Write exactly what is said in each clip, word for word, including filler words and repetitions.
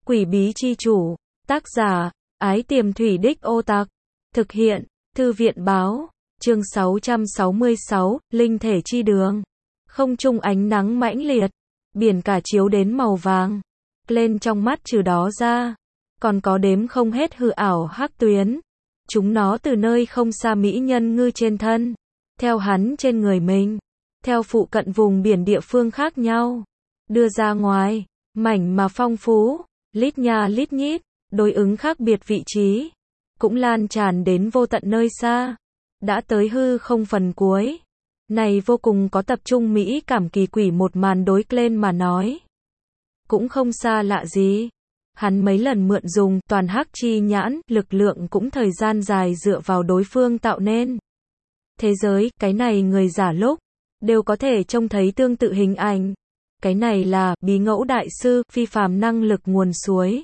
Quỷ bí chi chủ, tác giả, Ái Tiềm Thủy Đích Ô Tặc, thực hiện, Thư viện báo, chương sáu trăm sáu mươi sáu, Linh thể chi đường. Không trung ánh nắng mãnh liệt, biển cả chiếu đến màu vàng, lên trong mắt trừ đó ra, còn có đếm không hết hư ảo hắc tuyến. Chúng nó từ nơi không xa mỹ nhân ngư trên thân, theo hắn trên người mình, theo phụ cận vùng biển địa phương khác nhau, đưa ra ngoài, mảnh mà phong phú, lít nha lít nhít, đối ứng khác biệt vị trí, cũng lan tràn đến vô tận nơi xa, đã tới hư không phần cuối. Này vô cùng có tập trung mỹ cảm kỳ quỷ một màn đối lên mà nói, cũng không xa lạ gì. Hắn mấy lần mượn dùng toàn hắc chi nhãn, lực lượng cũng thời gian dài dựa vào đối phương tạo nên. Thế giới, cái này người giả lúc, đều có thể trông thấy tương tự hình ảnh. Cái này là, bí ngẫu đại sư, phi phàm năng lực nguồn suối.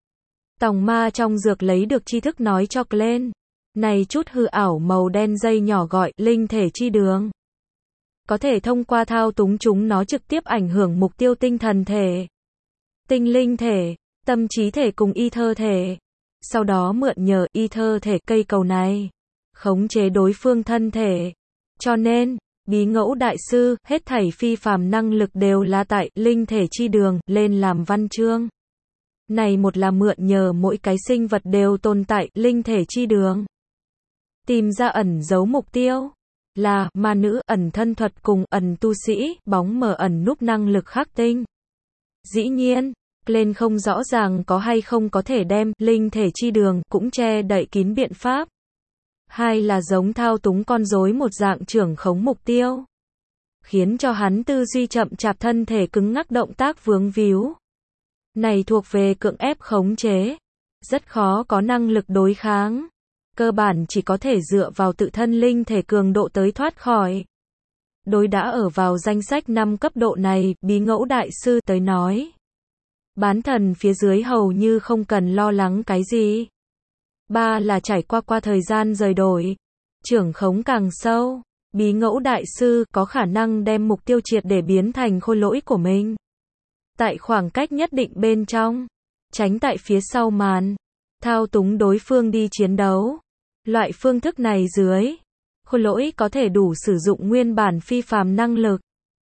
Tòng ma trong dược lấy được tri thức nói cho lên. Này chút hư ảo màu đen dây nhỏ gọi, linh thể chi đường. Có thể thông qua thao túng chúng nó trực tiếp ảnh hưởng mục tiêu tinh thần thể, tinh linh thể, tâm trí thể cùng y thơ thể. Sau đó mượn nhờ y thơ thể cây cầu này, khống chế đối phương thân thể. Cho nên, bí ngẫu đại sư, hết thảy phi phàm năng lực đều là tại linh thể chi đường, lên làm văn chương. Này một là mượn nhờ mỗi cái sinh vật đều tồn tại linh thể chi đường. Tìm ra ẩn giấu mục tiêu, là ma nữ ẩn thân thuật cùng ẩn tu sĩ, bóng mờ ẩn núp năng lực khắc tinh. Dĩ nhiên, lên không rõ ràng có hay không có thể đem linh thể chi đường cũng che đậy kín biện pháp. Hai là giống thao túng con rối một dạng trưởng khống mục tiêu, khiến cho hắn tư duy chậm chạp thân thể cứng ngắc động tác vướng víu. Này thuộc về cưỡng ép khống chế, rất khó có năng lực đối kháng. Cơ bản chỉ có thể dựa vào tự thân linh thể cường độ tới thoát khỏi. Đối đã ở vào danh sách năm cấp độ này, bí ngẫu đại sư tới nói, bán thần phía dưới hầu như không cần lo lắng cái gì. Ba là trải qua qua thời gian rời đổi, trưởng khống càng sâu, bí ngẫu đại sư có khả năng đem mục tiêu triệt để biến thành khôi lỗi của mình. Tại khoảng cách nhất định bên trong, tránh tại phía sau màn, thao túng đối phương đi chiến đấu. Loại phương thức này dưới, khôi lỗi có thể đủ sử dụng nguyên bản phi phàm năng lực.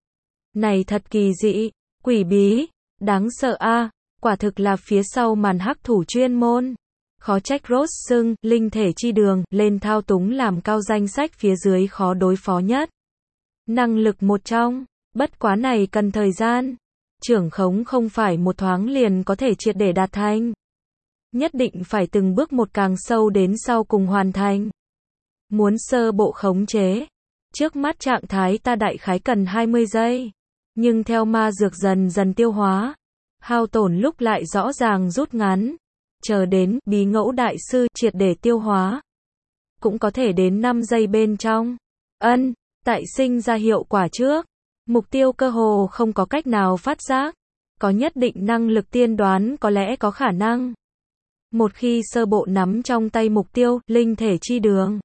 Này thật kỳ dị, quỷ bí, đáng sợ a, à, quả thực là phía sau màn hắc thủ chuyên môn. Khó trách Ross xưng, linh thể chi đường, lên thao túng làm cao danh sách phía dưới khó đối phó nhất. Năng lực một trong, bất quá này cần thời gian. Trưởng khống không phải một thoáng liền có thể triệt để đạt thành. Nhất định phải từng bước một càng sâu đến sau cùng hoàn thành. Muốn sơ bộ khống chế, trước mắt trạng thái ta đại khái cần hai mươi giây. Nhưng theo ma dược dần dần tiêu hóa, hao tổn lúc lại rõ ràng rút ngắn. Chờ đến bí ngẫu đại sư triệt để tiêu hóa, cũng có thể đến năm giây bên trong. Ân, tại sinh ra hiệu quả trước, mục tiêu cơ hồ không có cách nào phát giác. Có nhất định năng lực tiên đoán có lẽ có khả năng. Một khi sơ bộ nắm trong tay mục tiêu, linh thể chi đường,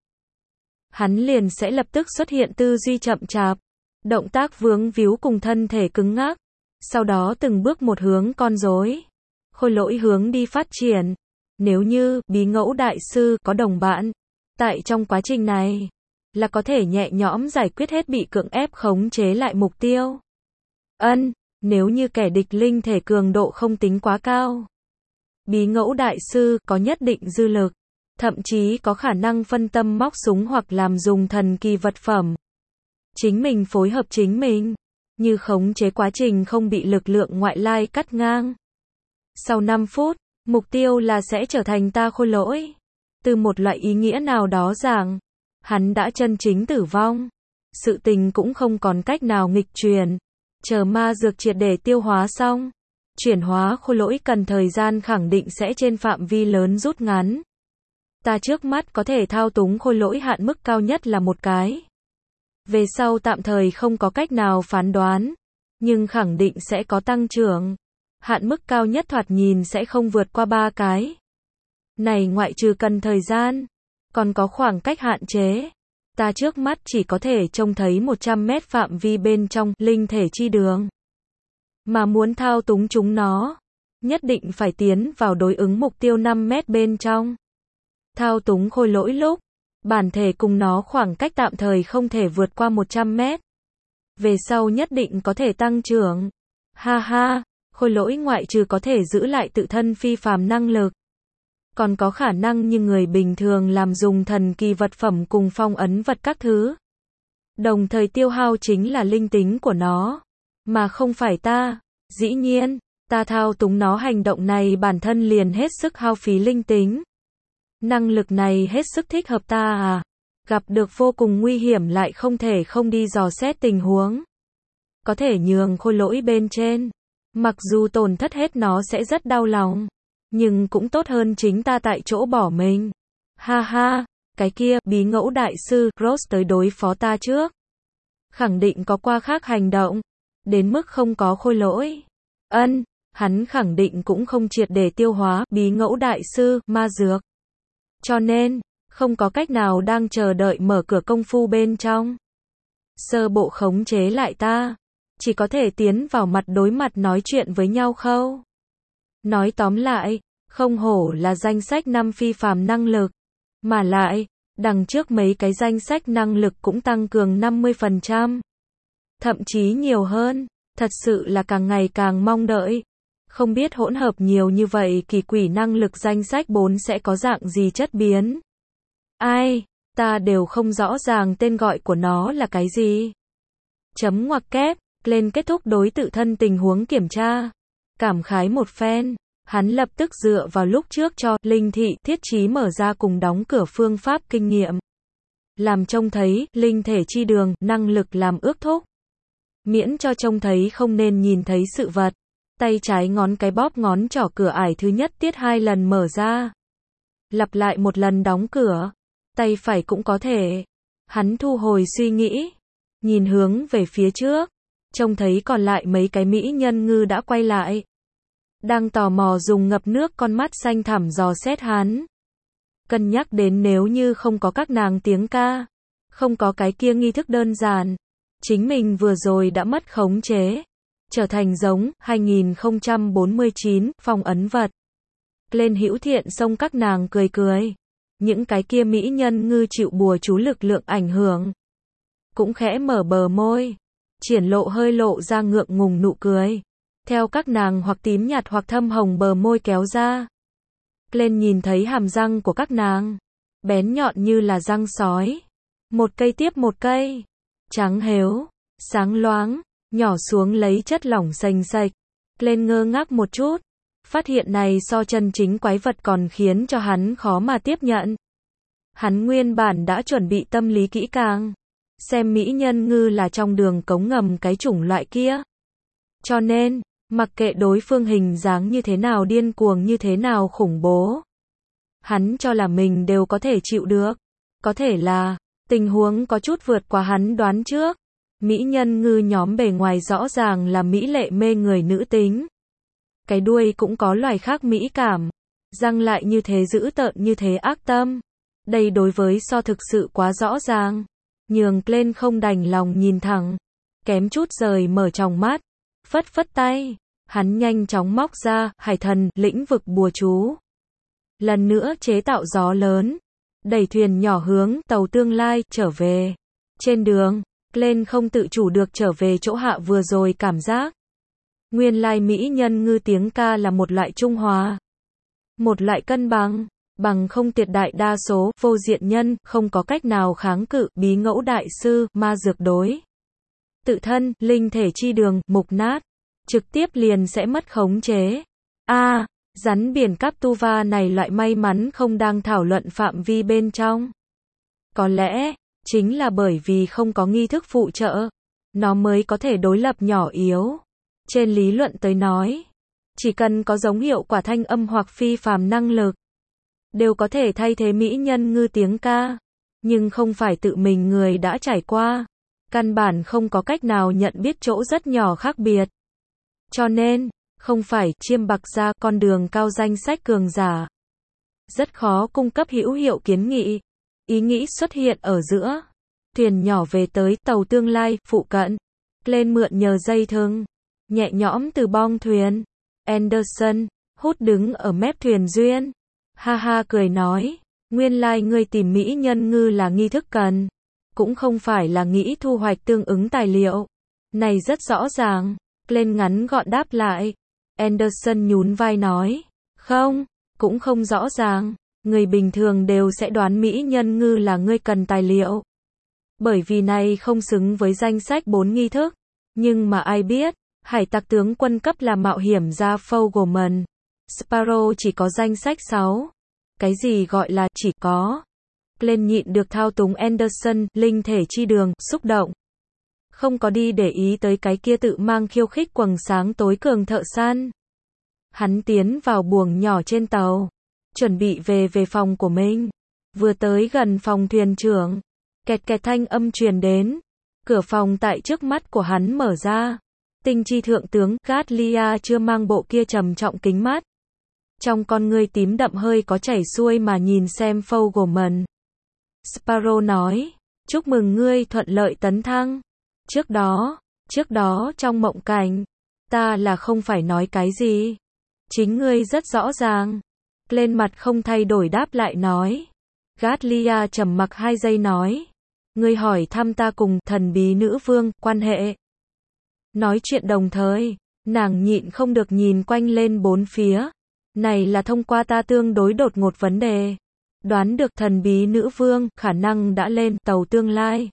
hắn liền sẽ lập tức xuất hiện tư duy chậm chạp, động tác vướng víu cùng thân thể cứng ngắc. Sau đó từng bước một hướng con rối, khôi lỗi hướng đi phát triển. Nếu như bí ngẫu đại sư có đồng bạn, tại trong quá trình này, là có thể nhẹ nhõm giải quyết hết bị cưỡng ép khống chế lại mục tiêu. Ân, nếu như kẻ địch linh thể cường độ không tính quá cao, bí ngẫu đại sư có nhất định dư lực, thậm chí có khả năng phân tâm móc súng hoặc làm dùng thần kỳ vật phẩm. Chính mình phối hợp chính mình, như khống chế quá trình không bị lực lượng ngoại lai cắt ngang. Sau năm phút, mục tiêu là sẽ trở thành ta khôi lỗi. Từ một loại ý nghĩa nào đó rằng, hắn đã chân chính tử vong. Sự tình cũng không còn cách nào nghịch chuyển. Chờ ma dược triệt để tiêu hóa xong, chuyển hóa khôi lỗi cần thời gian khẳng định sẽ trên phạm vi lớn rút ngắn. Ta trước mắt có thể thao túng khôi lỗi hạn mức cao nhất là một cái. Về sau tạm thời không có cách nào phán đoán, nhưng khẳng định sẽ có tăng trưởng. Hạn mức cao nhất thoạt nhìn sẽ không vượt qua ba cái. Này ngoại trừ cần thời gian, còn có khoảng cách hạn chế. Ta trước mắt chỉ có thể trông thấy một trăm mét phạm vi bên trong linh thể chi đường. Mà muốn thao túng chúng nó, nhất định phải tiến vào đối ứng mục tiêu năm mét bên trong. Thao túng khôi lỗi lúc, bản thể cùng nó khoảng cách tạm thời không thể vượt qua một trăm mét. Về sau nhất định có thể tăng trưởng. Ha ha, khôi lỗi ngoại trừ có thể giữ lại tự thân phi phàm năng lực, còn có khả năng như người bình thường làm dùng thần kỳ vật phẩm cùng phong ấn vật các thứ. Đồng thời tiêu hao chính là linh tính của nó, mà không phải ta. Dĩ nhiên, ta thao túng nó hành động này bản thân liền hết sức hao phí linh tính. Năng lực này hết sức thích hợp ta à. Gặp được vô cùng nguy hiểm lại không thể không đi dò xét tình huống. Có thể nhường khôi lỗi bên trên. Mặc dù tổn thất hết nó sẽ rất đau lòng, nhưng cũng tốt hơn chính ta tại chỗ bỏ mình. Ha ha, cái kia, bí ngẫu đại sư, Ross tới đối phó ta trước. Khẳng định có qua khác hành động. Đến mức không có khôi lỗi. Ân, hắn khẳng định cũng không triệt để tiêu hóa, bí ngẫu đại sư, ma dược. Cho nên, không có cách nào đang chờ đợi mở cửa công phu bên trong. Sơ bộ khống chế lại ta. Chỉ có thể tiến vào mặt đối mặt nói chuyện với nhau khâu. Nói tóm lại, không hổ là danh sách năm phi phàm năng lực. Mà lại, đằng trước mấy cái danh sách năng lực cũng tăng cường năm mươi phần trăm. Thậm chí nhiều hơn. Thật sự là càng ngày càng mong đợi. Không biết hỗn hợp nhiều như vậy kỳ quỷ năng lực danh sách bốn sẽ có dạng gì chất biến. Ai, ta đều không rõ ràng tên gọi của nó là cái gì. Chấm ngoặc kép, lên kết thúc đối tự thân tình huống kiểm tra. Cảm khái một phen, hắn lập tức dựa vào lúc trước cho linh thị thiết trí mở ra cùng đóng cửa phương pháp kinh nghiệm. Làm trông thấy linh thể chi đường, năng lực làm ước thúc. Miễn cho trông thấy không nên nhìn thấy sự vật. Tay trái ngón cái bóp ngón trỏ cửa ải thứ nhất tiết hai lần mở ra. Lặp lại một lần đóng cửa. Tay phải cũng có thể. Hắn thu hồi suy nghĩ. Nhìn hướng về phía trước. Trông thấy còn lại mấy cái mỹ nhân ngư đã quay lại. Đang tò mò dùng ngập nước con mắt xanh thẳm dò xét hắn. Cân nhắc đến nếu như không có các nàng tiếng ca. Không có cái kia nghi thức đơn giản. Chính mình vừa rồi đã mất khống chế. Trở thành giống, hai nghìn không trăm bốn mươi chín, phong ấn vật. Lên hữu thiện xông các nàng cười cười. Những cái kia mỹ nhân ngư chịu bùa chú lực lượng ảnh hưởng. Cũng khẽ mở bờ môi. Triển lộ hơi lộ ra ngượng ngùng nụ cười. Theo các nàng hoặc tím nhạt hoặc thâm hồng bờ môi kéo ra. Lên nhìn thấy hàm răng của các nàng. Bén nhọn như là răng sói. Một cây tiếp một cây. Trắng hếu. Sáng loáng. Nhỏ xuống lấy chất lỏng sành sạch. Lên ngơ ngác một chút. Phát hiện này so chân chính quái vật còn khiến cho hắn khó mà tiếp nhận. Hắn nguyên bản đã chuẩn bị tâm lý kỹ càng. Xem mỹ nhân ngư là trong đường cống ngầm cái chủng loại kia. Cho nên, mặc kệ đối phương hình dáng như thế nào điên cuồng như thế nào khủng bố. Hắn cho là mình đều có thể chịu được. Có thể là, tình huống có chút vượt qua hắn đoán trước. Mỹ nhân ngư nhóm bề ngoài rõ ràng là mỹ lệ mê người nữ tính. Cái đuôi cũng có loài khác mỹ cảm. Răng lại như thế dữ tợn như thế ác tâm. Đây đối với so thực sự quá rõ ràng. Nhường lên không đành lòng nhìn thẳng. Kém chút rời mở tròng mắt. Phất phất tay. Hắn nhanh chóng móc ra, hải thần, lĩnh vực bùa chú. Lần nữa chế tạo gió lớn. Đẩy thuyền nhỏ hướng tàu tương lai, trở về. Trên đường, lên không tự chủ được trở về chỗ hạ vừa rồi cảm giác. Nguyên lai mỹ nhân ngư tiếng ca là một loại trung hòa. Một loại cân bằng. Bằng không tuyệt đại đa số, vô diện nhân, không có cách nào kháng cự, bí ngẫu đại sư, ma dược đối. Tự thân, linh thể chi đường, mục nát. Trực tiếp liền sẽ mất khống chế. A, à, rắn biển Captuva này loại may mắn không đang thảo luận phạm vi bên trong. Có lẽ, chính là bởi vì không có nghi thức phụ trợ. Nó mới có thể đối lập nhỏ yếu. Trên lý luận tới nói, chỉ cần có dấu hiệu quả thanh âm hoặc phi phàm năng lực, đều có thể thay thế mỹ nhân ngư tiếng ca. Nhưng không phải tự mình người đã trải qua. Căn bản không có cách nào nhận biết chỗ rất nhỏ khác biệt. Cho nên, không phải chiêm bạc ra con đường cao danh sách cường giả. Rất khó cung cấp hữu hiệu kiến nghị. Ý nghĩ xuất hiện ở giữa. Thuyền nhỏ về tới tàu tương lai, phụ cận. Lên mượn nhờ dây thừng. Nhẹ nhõm từ bong thuyền. Anderson, Hút đứng ở mép thuyền duyên. Ha ha cười nói, nguyên lai like ngươi tìm mỹ nhân ngư là nghi thức cần. Cũng không phải là nghĩ thu hoạch tương ứng tài liệu. Này rất rõ ràng. Glenn ngắn gọn đáp lại. Anderson nhún vai nói, không, cũng không rõ ràng. Người bình thường đều sẽ đoán mỹ nhân ngư là ngươi cần tài liệu. Bởi vì này không xứng với danh sách bốn nghi thức. Nhưng mà ai biết, hải tặc tướng quân cấp là mạo hiểm gia Fogelman. Sparrow chỉ có danh sách sáu. Cái gì gọi là chỉ có? Glenn nhịn được thao túng Anderson, linh thể chi đường, xúc động. Không có đi để ý tới cái kia tự mang khiêu khích quầng sáng tối cường thợ săn. Hắn tiến vào buồng nhỏ trên tàu. Chuẩn bị về về phòng của mình. Vừa tới gần phòng thuyền trưởng. Kẹt kẹt thanh âm truyền đến. Cửa phòng tại trước mắt của hắn mở ra. Tinh chi thượng tướng Gatlia chưa mang bộ kia trầm trọng kính mắt. Trong con ngươi tím đậm hơi có chảy xuôi mà nhìn xem Fogelman. Sparrow nói, chúc mừng ngươi thuận lợi tấn thăng. Trước đó, trước đó trong mộng cảnh, ta là không phải nói cái gì. Chính ngươi rất rõ ràng. Lên mặt không thay đổi đáp lại nói. Gatlia trầm mặc hai giây nói. Ngươi hỏi thăm ta cùng thần bí nữ vương, quan hệ. Nói chuyện đồng thời, nàng nhịn không được nhìn quanh lên bốn phía. Này là thông qua ta tương đối đột ngột vấn đề. Đoán được thần bí nữ vương, khả năng đã lên tàu tương lai.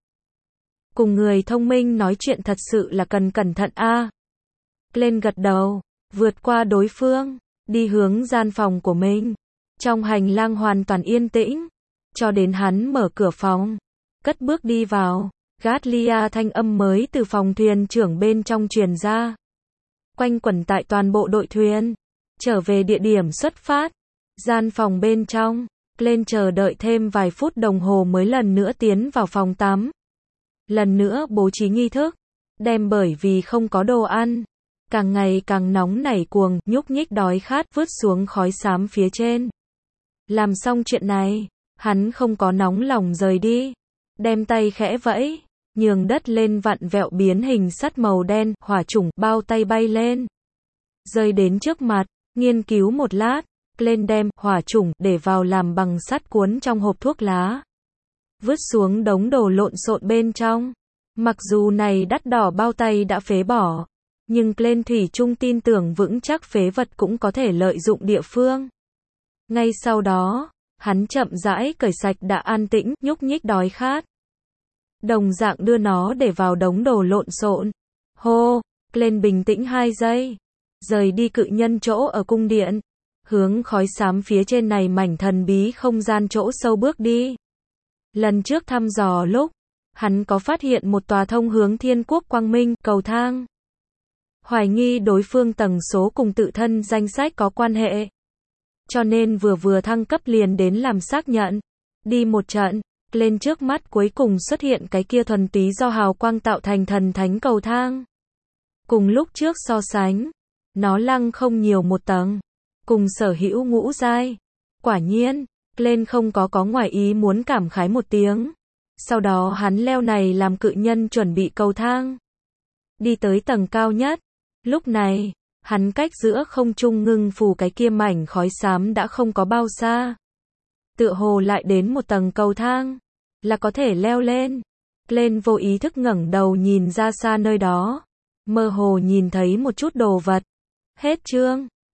Cùng người thông minh nói chuyện thật sự là cần cẩn thận a. À. Lên gật đầu, vượt qua đối phương, đi hướng gian phòng của mình. Trong hành lang hoàn toàn yên tĩnh, cho đến hắn mở cửa phòng, cất bước đi vào. Gatlia thanh âm mới từ phòng thuyền trưởng bên trong truyền ra. Quanh quẩn tại toàn bộ đội thuyền. Trở về địa điểm xuất phát. Gian phòng bên trong. Lên chờ đợi thêm vài phút đồng hồ mới lần nữa tiến vào phòng tắm. Lần nữa bố trí nghi thức. Đem bởi vì không có đồ ăn. Càng ngày càng nóng nảy cuồng, nhúc nhích đói khát vứt xuống khói xám phía trên. Làm xong chuyện này, hắn không có nóng lòng rời đi. Đem tay khẽ vẫy, nhường đất lên vặn vẹo biến hình sắt màu đen, hỏa chủng, bao tay bay lên. Rơi đến trước mặt, nghiên cứu một lát, lên đem, hỏa chủng, để vào làm bằng sắt cuốn trong hộp thuốc lá. Vứt xuống đống đồ lộn xộn bên trong. Mặc dù này đắt đỏ bao tay đã phế bỏ, nhưng Glenn thủy chung tin tưởng vững chắc phế vật cũng có thể lợi dụng địa phương. Ngay sau đó, hắn chậm rãi cởi sạch đã an tĩnh, nhúc nhích đói khát. Đồng dạng đưa nó để vào đống đồ lộn xộn. Hô, Glenn bình tĩnh hai giây. Rời đi cự nhân chỗ ở cung điện. Hướng khói xám phía trên này mảnh thần bí không gian chỗ sâu bước đi. Lần trước thăm dò lúc, hắn có phát hiện một tòa thông hướng thiên quốc quang minh, cầu thang. Hoài nghi đối phương tầng số cùng tự thân danh sách có quan hệ. Cho nên vừa vừa thăng cấp liền đến làm xác nhận. Đi một trận, lên trước mắt cuối cùng xuất hiện cái kia thuần túy do hào quang tạo thành thần thánh cầu thang. Cùng lúc trước so sánh, nó lăng không nhiều một tầng. Cùng sở hữu ngũ giai. Quả nhiên, lên không có có ngoài ý muốn cảm khái một tiếng. Sau đó hắn leo này làm cự nhân chuẩn bị cầu thang. Đi tới tầng cao nhất. Lúc này, hắn cách giữa không trung ngưng phủ cái kia mảnh khói xám đã không có bao xa. Tựa hồ lại đến một tầng cầu thang. Là có thể leo lên. Lên vô ý thức ngẩng đầu nhìn ra xa nơi đó. Mơ hồ nhìn thấy một chút đồ vật. Hết chương.